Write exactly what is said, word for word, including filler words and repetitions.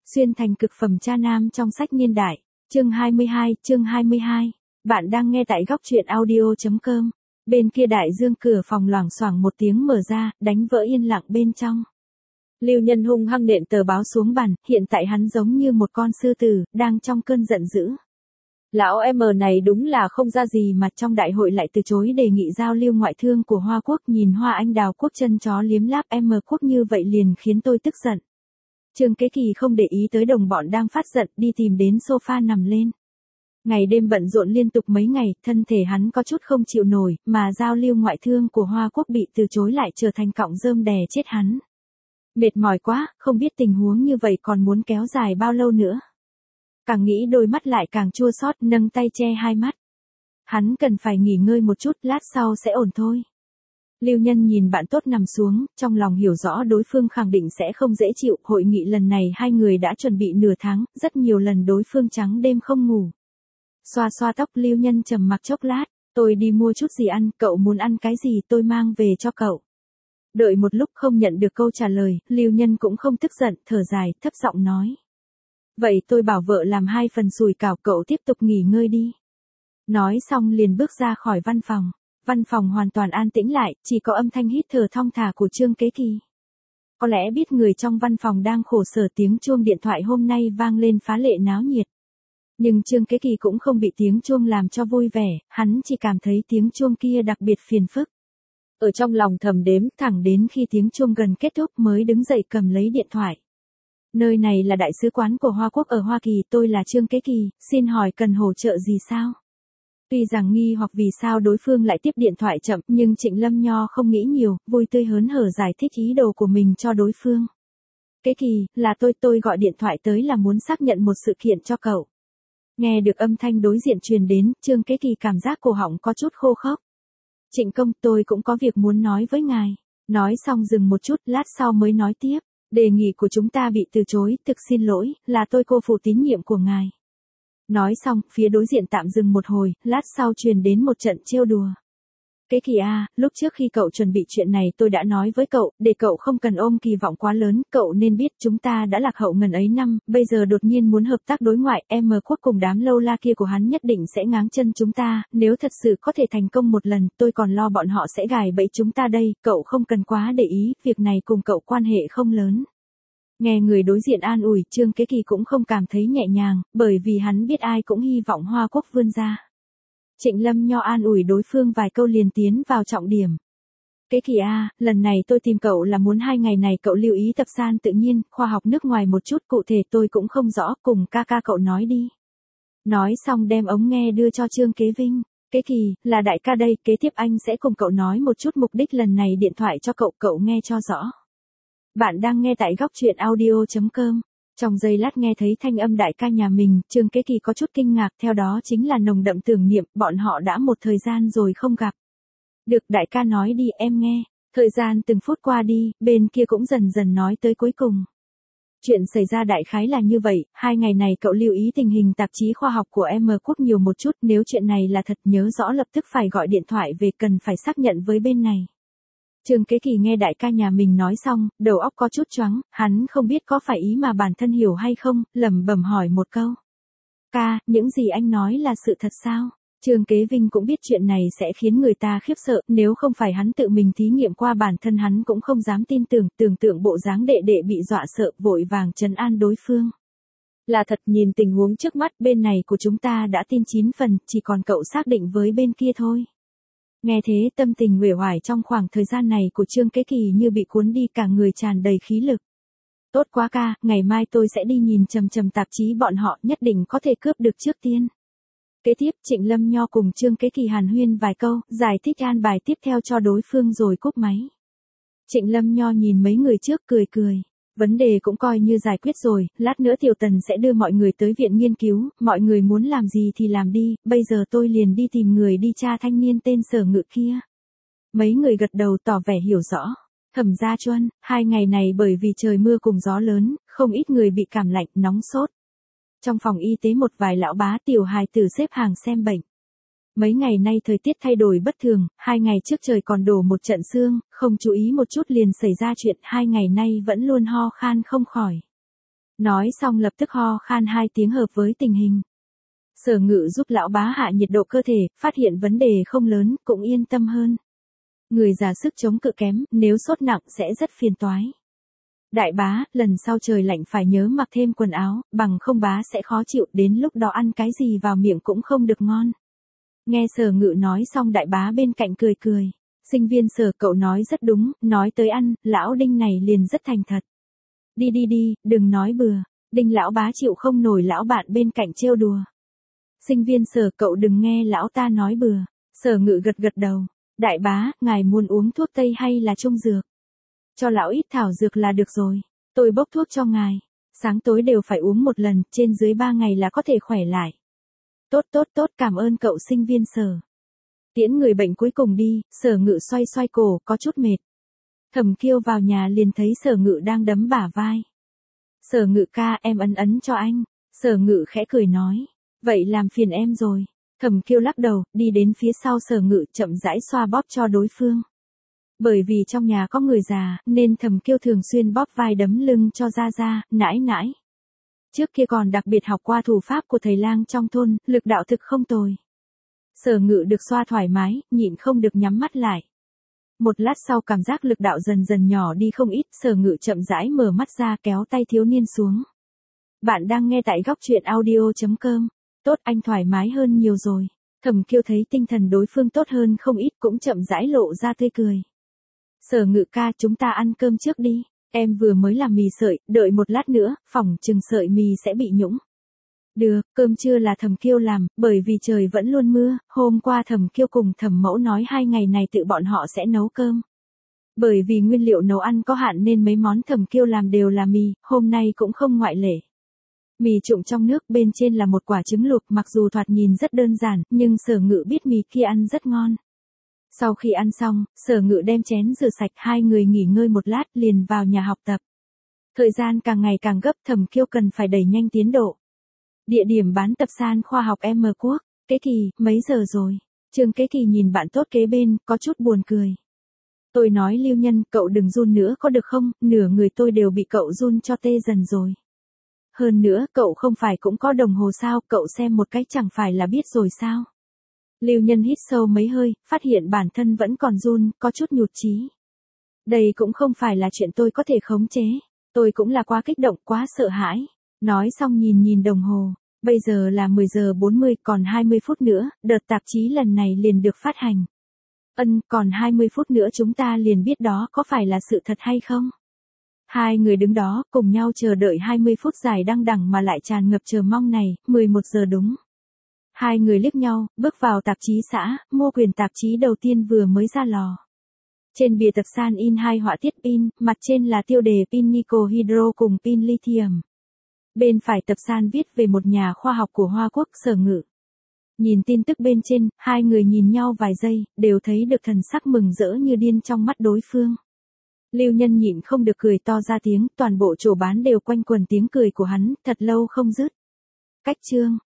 Xuyên thành cực phẩm cha nam trong sách niên đại. Chương hai mươi hai, chương hai mươi hai. Bạn đang nghe tại góc truyện audio chấm com. Bên kia đại dương cửa phòng loảng xoảng một tiếng mở ra, đánh vỡ yên lặng bên trong. Lưu Nhân hung hăng nện tờ báo xuống bàn, hiện tại hắn giống như một con sư tử, đang trong cơn giận dữ. Lão em này đúng là không ra gì mà trong đại hội lại từ chối đề nghị giao lưu ngoại thương của Hoa Quốc, nhìn Hoa Anh Đào Quốc chân chó liếm láp em Quốc như vậy liền khiến tôi tức giận. Trương Kế Kỳ không để ý tới đồng bọn đang phát giận, đi tìm đến sofa nằm lên. Ngày đêm bận rộn liên tục mấy ngày, thân thể hắn có chút không chịu nổi, mà giao lưu ngoại thương của Hoa Quốc bị từ chối lại trở thành cọng rơm đè chết hắn. Mệt mỏi quá, không biết tình huống như vậy còn muốn kéo dài bao lâu nữa. Càng nghĩ đôi mắt lại càng chua xót, nâng tay che hai mắt. Hắn cần phải nghỉ ngơi một chút, lát sau sẽ ổn thôi. Lưu Nhân nhìn bạn tốt nằm xuống, trong lòng hiểu rõ đối phương khẳng định sẽ không dễ chịu. Hội nghị lần này hai người đã chuẩn bị nửa tháng, rất nhiều lần đối phương trắng đêm không ngủ. Xoa xoa tóc, Lưu Nhân trầm mặc chốc lát, tôi đi mua chút gì ăn, cậu muốn ăn cái gì tôi mang về cho cậu. Đợi một lúc không nhận được câu trả lời, Lưu Nhân cũng không tức giận, thở dài, thấp giọng nói. Vậy tôi bảo vợ làm hai phần sủi cảo, cậu tiếp tục nghỉ ngơi đi. Nói xong liền bước ra khỏi văn phòng. Văn phòng hoàn toàn an tĩnh lại, chỉ có âm thanh hít thở thong thả của Trương Kế Kỳ. Có lẽ biết người trong văn phòng đang khổ sở, tiếng chuông điện thoại hôm nay vang lên phá lệ náo nhiệt. Nhưng Trương Kế Kỳ cũng không bị tiếng chuông làm cho vui vẻ, hắn chỉ cảm thấy tiếng chuông kia đặc biệt phiền phức. Ở trong lòng thầm đếm, thẳng đến khi tiếng chuông gần kết thúc mới đứng dậy cầm lấy điện thoại. Nơi này là đại sứ quán của Hoa Quốc ở Hoa Kỳ, tôi là Trương Kế Kỳ, xin hỏi cần hỗ trợ gì sao? Tuy rằng nghi hoặc vì sao đối phương lại tiếp điện thoại chậm, nhưng Trịnh Lâm Nho không nghĩ nhiều, vui tươi hớn hở giải thích ý đồ của mình cho đối phương. Kế Kỳ, là tôi, tôi gọi điện thoại tới là muốn xác nhận một sự kiện cho cậu. Nghe được âm thanh đối diện truyền đến, Trương Kế Kỳ cảm giác cổ họng có chút khô khốc. Trịnh công, tôi cũng có việc muốn nói với ngài. Nói xong dừng một chút, lát sau mới nói tiếp. Đề nghị của chúng ta bị từ chối, thực xin lỗi, là tôi cô phụ tín nhiệm của ngài. Nói xong, phía đối diện tạm dừng một hồi, lát sau truyền đến một trận trêu đùa. Kế Kỳ à, lúc trước khi cậu chuẩn bị chuyện này tôi đã nói với cậu, để cậu không cần ôm kỳ vọng quá lớn, cậu nên biết chúng ta đã lạc hậu ngần ấy năm, bây giờ đột nhiên muốn hợp tác đối ngoại, em Quốc cùng đám lâu la kia của hắn nhất định sẽ ngáng chân chúng ta, nếu thật sự có thể thành công một lần, tôi còn lo bọn họ sẽ gài bẫy chúng ta đây, cậu không cần quá để ý, việc này cùng cậu quan hệ không lớn. Nghe người đối diện an ủi, Trương Kế Kỳ cũng không cảm thấy nhẹ nhàng, bởi vì hắn biết ai cũng hy vọng Hoa Quốc vươn ra. Trịnh Lâm Nho an ủi đối phương vài câu liền tiến vào trọng điểm. Kế Kỳ à, lần này tôi tìm cậu là muốn hai ngày này cậu lưu ý tập san tự nhiên, khoa học nước ngoài một chút, cụ thể tôi cũng không rõ, cùng ca ca cậu nói đi. Nói xong đem ống nghe đưa cho Trương Kế Vinh. Kế Kỳ, là đại ca đây, kế tiếp anh sẽ cùng cậu nói một chút mục đích lần này điện thoại cho cậu, cậu nghe cho rõ. Bạn đang nghe tại góc truyện audio chấm com. Trong giây lát nghe thấy thanh âm đại ca nhà mình, Trương Kế Kỳ có chút kinh ngạc, theo đó chính là nồng đậm tưởng niệm, bọn họ đã một thời gian rồi không gặp. Được, đại ca nói đi, em nghe. Thời gian từng phút qua đi, bên kia cũng dần dần nói tới cuối cùng. Chuyện xảy ra đại khái là như vậy, hai ngày này cậu lưu ý tình hình tạp chí khoa học của em Quốc nhiều một chút, nếu chuyện này là thật nhớ rõ lập tức phải gọi điện thoại về, cần phải xác nhận với bên này. Trương Kế Kỳ nghe đại ca nhà mình nói xong, đầu óc có chút choáng, hắn không biết có phải ý mà bản thân hiểu hay không, lẩm bẩm hỏi một câu. Ca, những gì anh nói là sự thật sao? Trương Kế Vinh cũng biết chuyện này sẽ khiến người ta khiếp sợ, nếu không phải hắn tự mình thí nghiệm qua bản thân hắn cũng không dám tin tưởng, tưởng tượng bộ dáng đệ đệ bị dọa sợ, vội vàng trấn an đối phương. Là thật, nhìn tình huống trước mắt, bên này của chúng ta đã tin chín phần, chỉ còn cậu xác định với bên kia thôi. Nghe thế tâm tình uể oải trong khoảng thời gian này của Trương Kế Kỳ như bị cuốn đi, cả người tràn đầy khí lực. Tốt quá ca, ngày mai tôi sẽ đi nhìn chằm chằm tạp chí bọn họ, nhất định có thể cướp được trước tiên. Kế tiếp Trịnh Lâm Nho cùng Trương Kế Kỳ hàn huyên vài câu, giải thích an bài tiếp theo cho đối phương rồi cúp máy. Trịnh Lâm Nho nhìn mấy người trước cười cười. Vấn đề cũng coi như giải quyết rồi, lát nữa Tiểu Tần sẽ đưa mọi người tới viện nghiên cứu, mọi người muốn làm gì thì làm đi, bây giờ tôi liền đi tìm người đi tra thanh niên tên Sở Ngự kia. Mấy người gật đầu tỏ vẻ hiểu rõ. Thẩm Gia Chuân, hai ngày này bởi vì trời mưa cùng gió lớn, không ít người bị cảm lạnh, nóng sốt. Trong phòng y tế một vài lão bá tiểu hài tử xếp hàng xem bệnh. Mấy ngày nay thời tiết thay đổi bất thường, hai ngày trước trời còn đổ một trận sương, không chú ý một chút liền xảy ra chuyện, hai ngày nay vẫn luôn ho khan không khỏi. Nói xong lập tức ho khan hai tiếng hợp với tình hình. Sở Ngự giúp lão bá hạ nhiệt độ cơ thể, phát hiện vấn đề không lớn, cũng yên tâm hơn. Người già sức chống cự kém, nếu sốt nặng sẽ rất phiền toái. Đại bá, lần sau trời lạnh phải nhớ mặc thêm quần áo, bằng không bá sẽ khó chịu, đến lúc đó ăn cái gì vào miệng cũng không được ngon. Nghe Sở Ngự nói xong đại bá bên cạnh cười cười. Sinh viên Sở, cậu nói rất đúng, nói tới ăn, lão Đinh này liền rất thành thật. Đi đi đi, đừng nói bừa. Đinh lão bá chịu không nổi lão bạn bên cạnh trêu đùa. Sinh viên Sở, cậu đừng nghe lão ta nói bừa. Sở Ngự gật gật đầu. Đại bá, ngài muốn uống thuốc tây hay là trung dược? Cho lão ít thảo dược là được rồi. Tôi bốc thuốc cho ngài. Sáng tối đều phải uống một lần, trên dưới ba ngày là có thể khỏe lại. Tốt tốt tốt, cảm ơn cậu sinh viên Sở. Tiễn người bệnh cuối cùng đi, Sở Ngự xoay xoay cổ, có chút mệt. Thẩm Kiêu vào nhà liền thấy Sở Ngự đang đấm bả vai. Sở Ngự ca, em ấn ấn cho anh. Sở Ngự khẽ cười nói. Vậy làm phiền em rồi. Thẩm Kiêu lắc đầu, đi đến phía sau Sở Ngự chậm rãi xoa bóp cho đối phương. Bởi vì trong nhà có người già, nên Thẩm Kiêu thường xuyên bóp vai đấm lưng cho Gia Gia, nãi nãi. Trước kia còn đặc biệt học qua thủ pháp của thầy lang trong thôn, lực đạo thực không tồi. Sở Ngự được xoa thoải mái, nhịn không được nhắm mắt lại. Một lát sau cảm giác lực đạo dần dần nhỏ đi không ít, Sở Ngự chậm rãi mở mắt ra kéo tay thiếu niên xuống. Bạn đang nghe tại góc truyện audio chấm com. Tốt, anh thoải mái hơn nhiều rồi. Thẩm Kiêu thấy tinh thần đối phương tốt hơn không ít cũng chậm rãi lộ ra tươi cười. Sở Ngự ca, chúng ta ăn cơm trước đi. Em vừa mới làm mì sợi, đợi một lát nữa, phỏng chừng sợi mì sẽ bị nhũng. Được, cơm trưa là Thẩm Kiêu làm, bởi vì trời vẫn luôn mưa, hôm qua Thẩm Kiêu cùng Thẩm Mẫu nói hai ngày này tự bọn họ sẽ nấu cơm. Bởi vì nguyên liệu nấu ăn có hạn nên mấy món Thẩm Kiêu làm đều là mì, hôm nay cũng không ngoại lệ. Mì trụng trong nước, bên trên là một quả trứng luộc, mặc dù thoạt nhìn rất đơn giản, nhưng Sở Ngự biết mì kia ăn rất ngon. Sau khi ăn xong, Sở Ngự đem chén rửa sạch, hai người nghỉ ngơi một lát liền vào nhà học tập. Thời gian càng ngày càng gấp, Thẩm Kiêu cần phải đẩy nhanh tiến độ. Địa điểm bán tập san khoa học M Quốc. Kế Kỳ, mấy giờ rồi? Trương Kế Kỳ nhìn bạn tốt kế bên, có chút buồn cười. Tôi nói Lưu Nhân, cậu đừng run nữa có được không, nửa người tôi đều bị cậu run cho tê dần rồi. Hơn nữa, cậu không phải cũng có đồng hồ sao, cậu xem một cách chẳng phải là biết rồi sao. Lưu Nhân hít sâu mấy hơi, phát hiện bản thân vẫn còn run, có chút nhụt chí. Đây cũng không phải là chuyện tôi có thể khống chế. Tôi cũng là quá kích động, quá sợ hãi. Nói xong nhìn nhìn đồng hồ. Bây giờ là mười giờ bốn mươi, còn hai mươi phút nữa, đợt tạp chí lần này liền được phát hành. Ân, còn hai mươi phút nữa chúng ta liền biết đó có phải là sự thật hay không. Hai người đứng đó, cùng nhau chờ đợi hai mươi phút dài đăng đẳng mà lại tràn ngập chờ mong này, mười một giờ đúng. Hai người liếc nhau, bước vào tạp chí xã, mua quyển tạp chí đầu tiên vừa mới ra lò. Trên bìa tập san in hai họa tiết pin, mặt trên là tiêu đề pin nickel hydro cùng pin lithium. Bên phải tập san viết về một nhà khoa học của Hoa Quốc, Sở Ngự. Nhìn tin tức bên trên, hai người nhìn nhau vài giây, đều thấy được thần sắc mừng rỡ như điên trong mắt đối phương. Lưu Nhân nhịn không được cười to ra tiếng, toàn bộ chỗ bán đều quanh quần tiếng cười của hắn, thật lâu không dứt. Cách chương